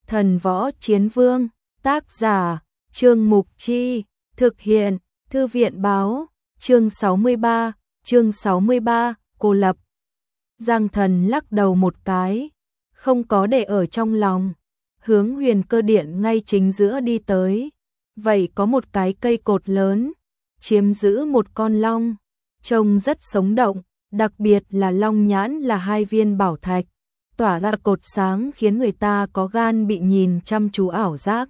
Thần Võ Chiến Vương, tác giả, Trương Mục Chi, thực hiện, Thư viện Báo, chương 63, cô lập. Giang Thần lắc đầu một cái, không có để ở trong lòng, hướng Huyền Cơ Điện ngay chính giữa đi tới. Vậy có một cái cây cột lớn, chiếm giữ một con long, trông rất sống động, đặc biệt là long nhãn là 2 viên bảo thạch, tỏa ra cột sáng khiến người ta có gan bị nhìn chăm chú ảo giác.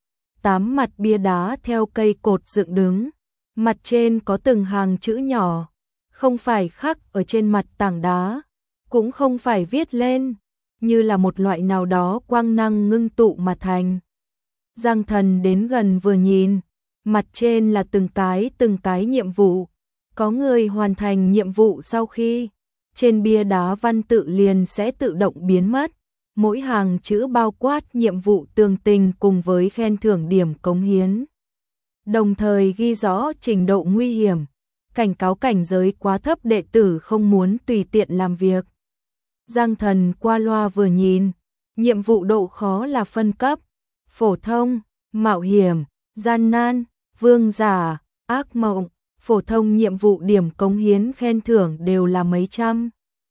8 mặt bia đá theo cây cột dựng đứng, mặt trên có từng hàng chữ nhỏ, không phải khắc ở trên mặt tảng đá, cũng không phải viết lên, như là một loại nào đó quang năng ngưng tụ mà thành. Giang Thần đến gần vừa nhìn, mặt trên là từng cái nhiệm vụ, có người hoàn thành nhiệm vụ sau khi trên bia đá văn tự liền sẽ tự động biến mất, mỗi hàng chữ bao quát nhiệm vụ tường tình cùng với khen thưởng điểm cống hiến. Đồng thời ghi rõ trình độ nguy hiểm, cảnh cáo cảnh giới quá thấp đệ tử không muốn tùy tiện làm việc. Giang Thần qua loa vừa nhìn, nhiệm vụ độ khó là phân cấp, phổ thông, mạo hiểm, gian nan, vương giả, ác mộng. Phổ thông nhiệm vụ điểm cống hiến khen thưởng đều là mấy trăm,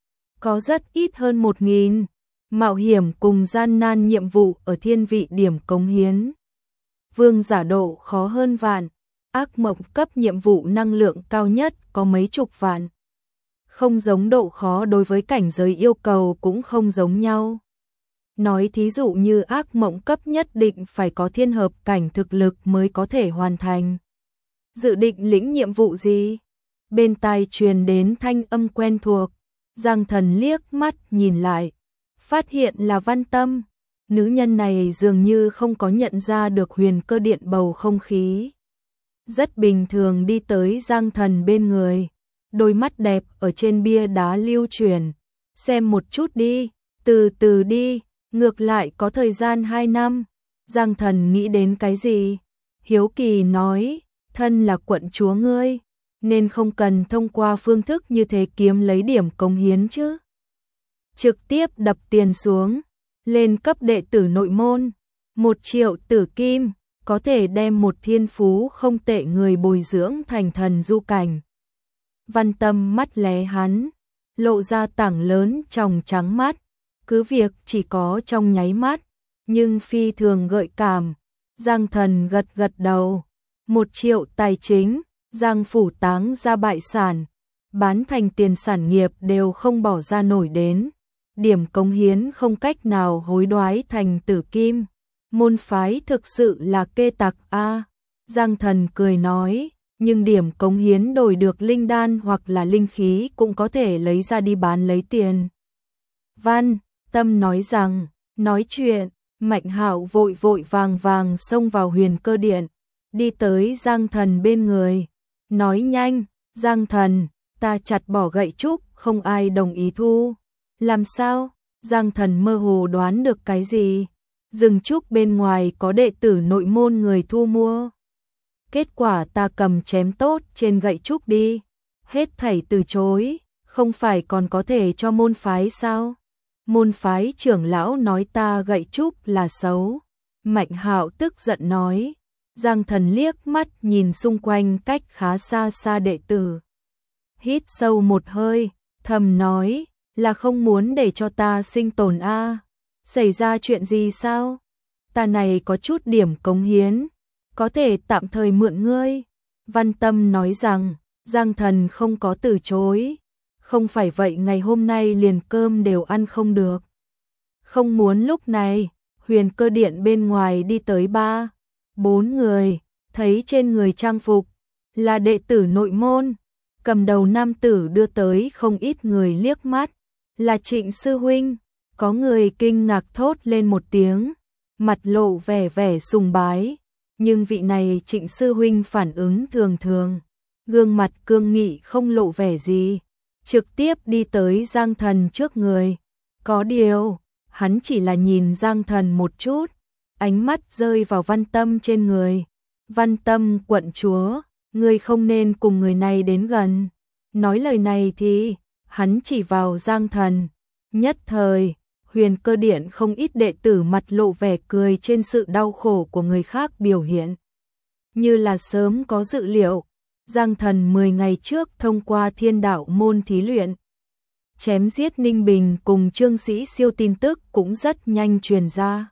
có rất ít hơn 1000. Mạo hiểm cùng gian nan nhiệm vụ ở thiên vị điểm cống hiến. Vương giả độ khó hơn vạn, ác mộng cấp nhiệm vụ năng lượng cao nhất có mấy chục vạn. Không giống độ khó đối với cảnh giới yêu cầu cũng không giống nhau. Nói thí dụ như ác mộng cấp nhất định phải có thiên hợp cảnh thực lực mới có thể hoàn thành. Dự định lĩnh nhiệm vụ gì? Bên tai truyền đến thanh âm quen thuộc, Giang Thần liếc mắt nhìn lại, phát hiện là Văn Tâm. Nữ nhân này dường như không có nhận ra được Huyền Cơ Điện bầu không khí. Rất bình thường đi tới Giang Thần bên người, đôi mắt đẹp ở trên bia đá lưu chuyển. Xem một chút đi, từ từ đi, ngược lại có thời gian 2 năm. Giang Thần nghĩ đến cái gì? Hiếu kỳ nói, thân là quận chúa ngươi, nên không cần thông qua phương thức như thế kiếm lấy điểm cống hiến chứ. Trực tiếp đập tiền xuống, lên cấp đệ tử nội môn, 1 triệu tử kim, có thể đem một thiên phú không tệ người bồi dưỡng thành thần du cảnh. Văn Tâm mắt lé hắn, lộ ra tảng lớn tròng trắng mắt, cứ việc chỉ có trong nháy mắt, nhưng phi thường gợi cảm. Giang Thần gật gật đầu. 1 triệu tài chính, Giang phủ táng ra bại sản, bán thành tiền sản nghiệp đều không bỏ ra nổi đến. Điểm cống hiến không cách nào hối đoái thành tử kim. Môn phái thực sự là kê tặc a. Giang Thần cười nói, nhưng điểm cống hiến đổi được linh đan hoặc là linh khí cũng có thể lấy ra đi bán lấy tiền. Văn Tâm nói rằng, nói chuyện, Mạnh Hạo vội vội vàng xông vào Huyền Cơ Điện, đi tới Giang Thần bên người, nói nhanh, Giang Thần, ta chặt bỏ gậy trúc, không ai đồng ý thu. Làm sao? Giang Thần mơ hồ đoán được cái gì? Rừng trúc bên ngoài có đệ tử nội môn người thu mua. Kết quả ta cầm chém tốt trên gậy trúc đi. Hết thảy từ chối, không phải còn có thể cho môn phái sao? Môn phái trưởng lão nói ta gậy trúc là xấu. Mạnh Hạo tức giận nói. Giang Thần liếc mắt nhìn xung quanh cách khá xa xa đệ tử. Hít sâu một hơi, thầm nói, là không muốn để cho ta sinh tồn a. Xảy ra chuyện gì sao? Ta này có chút điểm cống hiến, có thể tạm thời mượn ngươi. Văn Tâm nói rằng, Giang Thần không có từ chối. Không phải vậy ngày hôm nay liền cơm đều ăn không được. Không muốn. Lúc này, Huyền Cơ Điện bên ngoài đi tới 3, 4 người, thấy trên người trang phục là đệ tử nội môn, cầm đầu nam tử đưa tới không ít người liếc mắt, là Trịnh sư huynh. Có người kinh ngạc thốt lên một tiếng, mặt lộ vẻ sùng bái, nhưng vị này Trịnh sư huynh phản ứng thường thường, gương mặt cương nghị không lộ vẻ gì, trực tiếp đi tới Giang Thần trước người. Có điều, hắn chỉ là nhìn Giang Thần một chút, ánh mắt rơi vào Văn Tâm trên người. Văn Tâm quận chúa, ngươi không nên cùng người này đến gần. Nói lời này thì, hắn chỉ vào Giang Thần. Nhất thời, Huyền Cơ Điện không ít đệ tử mặt lộ vẻ cười trên sự đau khổ của người khác biểu hiện. Như là sớm có dự liệu, Giang Thần 10 ngày trước thông qua Thiên Đạo môn thí luyện. Chém giết Ninh Bình cùng Trương Sĩ Siêu tin tức cũng rất nhanh truyền ra.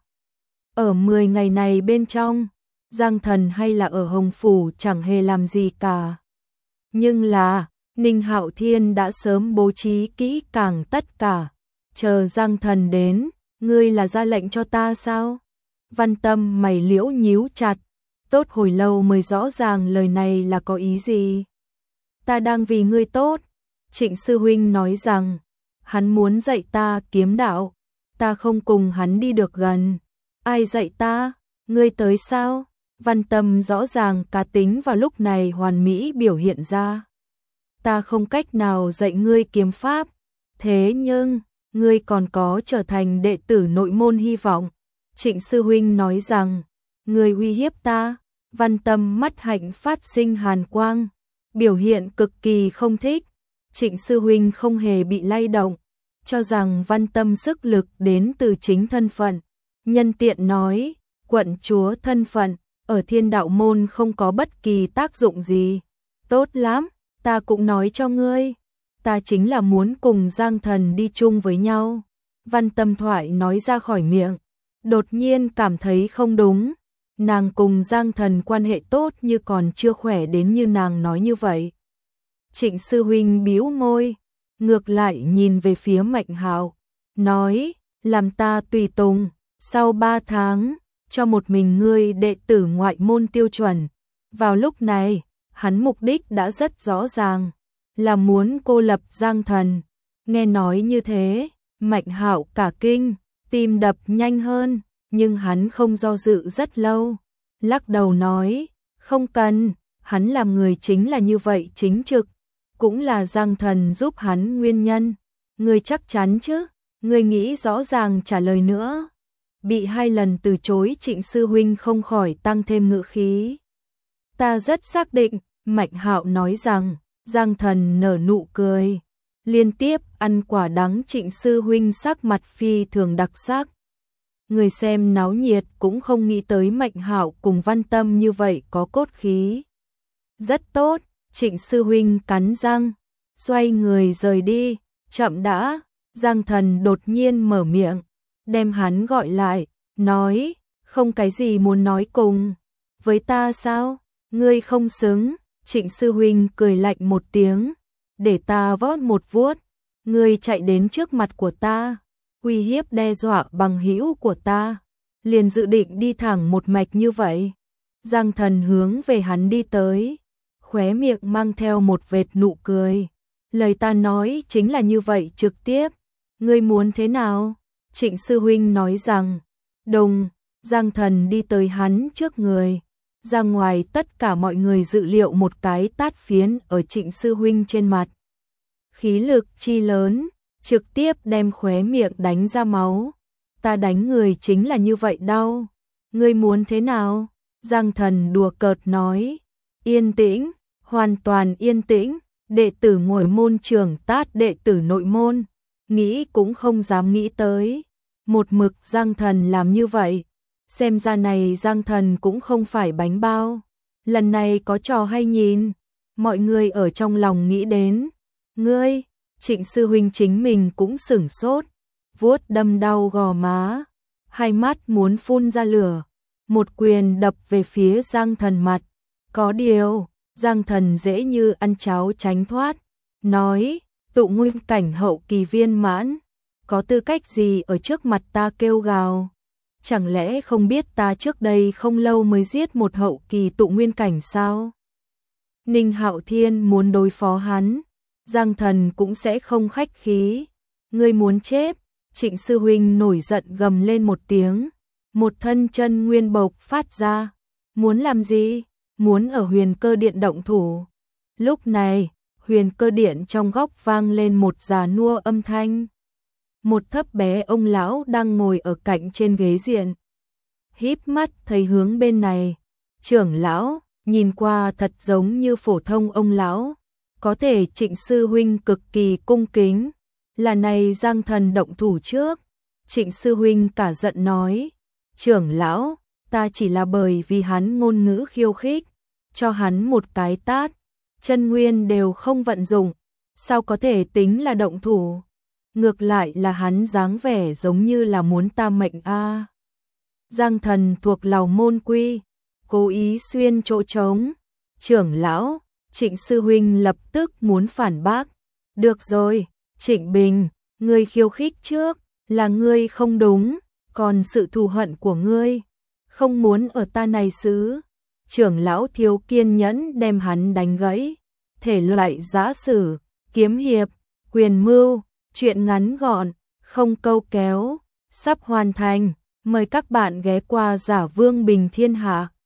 Ở 10 ngày này bên trong, Giang Thần hay là ở Hồng Phủ chẳng hề làm gì cả. Nhưng là, Ninh Hạo Thiên đã sớm bố trí kỹ càng tất cả. Chờ Giang Thần đến, ngươi là ra lệnh cho ta sao? Văn Tâm mày liễu nhíu chặt, tốt hồi lâu mới rõ ràng lời này là có ý gì. Ta đang vì ngươi tốt. Trịnh sư huynh nói rằng, hắn muốn dạy ta kiếm đạo, ta không cùng hắn đi được gần. Ai dạy ta? Ngươi tới sao? Văn Tâm rõ ràng cá tính vào lúc này hoàn mỹ biểu hiện ra. Ta không cách nào dạy ngươi kiếm pháp, thế nhưng, ngươi còn có trở thành đệ tử nội môn hy vọng. Trịnh sư huynh nói rằng, ngươi uy hiếp ta. Văn Tâm mắt hạnh phát sinh hàn quang, biểu hiện cực kỳ không thích. Trịnh sư huynh không hề bị lay động, cho rằng Văn Tâm sức lực đến từ chính thân phận. Nhân tiện nói, quận chúa thân phận, ở Thiên Đạo môn không có bất kỳ tác dụng gì. Tốt lắm, ta cũng nói cho ngươi, ta chính là muốn cùng Giang Thần đi chung với nhau. Văn Tâm thoại nói ra khỏi miệng, đột nhiên cảm thấy không đúng. Nàng cùng Giang Thần quan hệ tốt như còn chưa khỏe đến như nàng nói như vậy. Trịnh sư huynh bĩu môi, ngược lại nhìn về phía Mạnh Hạo, nói, làm ta tùy tùng, sau 3 tháng, cho một mình ngươi đệ tử ngoại môn tiêu chuẩn. Vào lúc này, hắn mục đích đã rất rõ ràng, là muốn cô lập Giang Thần. Nghe nói như thế, Mạnh Hạo cả kinh, tim đập nhanh hơn, nhưng hắn không do dự rất lâu, lắc đầu nói, không cần, hắn làm người chính là như vậy chính trực, cũng là Giang Thần giúp hắn nguyên nhân. Ngươi chắc chắn chứ? Ngươi nghĩ rõ ràng trả lời nữa. Bị 2 lần từ chối Trịnh sư huynh không khỏi tăng thêm ngữ khí. Ta rất xác định, Mạnh Hạo nói rằng, Giang Thần nở nụ cười. Liên tiếp ăn quả đắng. Trịnh sư huynh sắc mặt phi thường đặc sắc. Người xem náo nhiệt cũng không nghĩ tới Mạnh Hạo cùng Văn Tâm như vậy có cốt khí. Rất tốt, Trịnh sư huynh cắn răng, xoay người rời đi. Chậm đã, Giang Thần đột nhiên mở miệng, đem hắn gọi lại, nói, không cái gì muốn nói cùng với ta sao? Ngươi không xứng. Trịnh sư huynh cười lạnh một tiếng, để ta vót một vuốt. Ngươi chạy đến trước mặt của ta, uy hiếp đe dọa bằng hữu của ta, liền dự định đi thẳng một mạch như vậy. Giang Thần hướng về hắn đi tới, khóe miệng mang theo một vệt nụ cười. Lời ta nói chính là như vậy trực tiếp. Ngươi muốn thế nào? Trịnh sư huynh nói rằng, đùng. Giang Thần đi tới hắn trước người, ra ngoài tất cả mọi người dự liệu một cái tát phiến ở Trịnh sư huynh trên mặt. Khí lực chi lớn, trực tiếp đem khóe miệng đánh ra máu. Ta đánh người chính là như vậy đau. Ngươi muốn thế nào? Giang Thần đùa cợt nói. Yên tĩnh, hoàn toàn yên tĩnh. Đệ tử ngoại môn trưởng tát đệ tử nội môn, nghĩ cũng không dám nghĩ tới. Một mực Giang Thần làm như vậy, xem ra này Giang Thần cũng không phải bánh bao. Lần này có trò hay nhìn, mọi người ở trong lòng nghĩ đến. Ngươi, Trịnh sư huynh chính mình cũng sửng sốt, vuốt đâm đau gò má, hai mắt muốn phun ra lửa, một quyền đập về phía Giang Thần mặt. Có điều, Giang Thần dễ như ăn cháo tránh thoát, nói, tụ nguyên cảnh hậu kỳ viên mãn, có tư cách gì ở trước mặt ta kêu gào? Chẳng lẽ không biết ta trước đây không lâu mới giết một hậu kỳ tụ nguyên cảnh sao? Ninh Hạo Thiên muốn đối phó hắn, Giang Thần cũng sẽ không khách khí. Ngươi muốn chết? Trịnh sư huynh nổi giận gầm lên một tiếng, một thân chân nguyên bộc phát ra. Muốn làm gì? Muốn ở Huyền Cơ Điện động thủ. Lúc này, Huyền Cơ Điện trong góc vang lên một già nua âm thanh. Một thấp bé ông lão đang ngồi ở cạnh trên ghế diện, híp mắt thấy hướng bên này. Trưởng lão, nhìn qua thật giống như phổ thông ông lão, có thể Trịnh sư huynh cực kỳ cung kính. Là này Giang Thần động thủ trước. Trịnh sư huynh cả giận nói, trưởng lão, ta chỉ là bởi vì hắn ngôn ngữ khiêu khích, cho hắn một cái tát, chân nguyên đều không vận dụng, sao có thể tính là động thủ, ngược lại là hắn dáng vẻ giống như là muốn ta mệnh a. Giang Thần thuộc Lầu Môn Quy, cố ý xuyên chỗ trống, trưởng lão, Trịnh sư huynh lập tức muốn phản bác, được rồi, Trịnh Bình, ngươi khiêu khích trước, là ngươi không đúng, còn sự thù hận của ngươi, không muốn ở ta này xứ. Trưởng lão thiếu kiên nhẫn đem hắn đánh gãy, thể loại giã sử, kiếm hiệp, quyền mưu, chuyện ngắn gọn, không câu kéo, sắp hoàn thành, mời các bạn ghé qua Giả Vương Bình Thiên Hạ.